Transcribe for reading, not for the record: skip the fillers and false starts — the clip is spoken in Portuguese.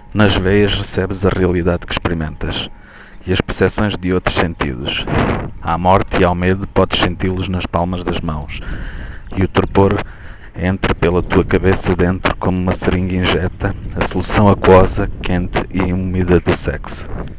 Nas veias recebes a realidade que experimentas e as percepções de outros sentidos. À morte e ao medo podes senti-los nas palmas das mãos, e o torpor entra pela tua cabeça dentro como uma seringa injeta a solução aquosa, quente e úmida do sexo.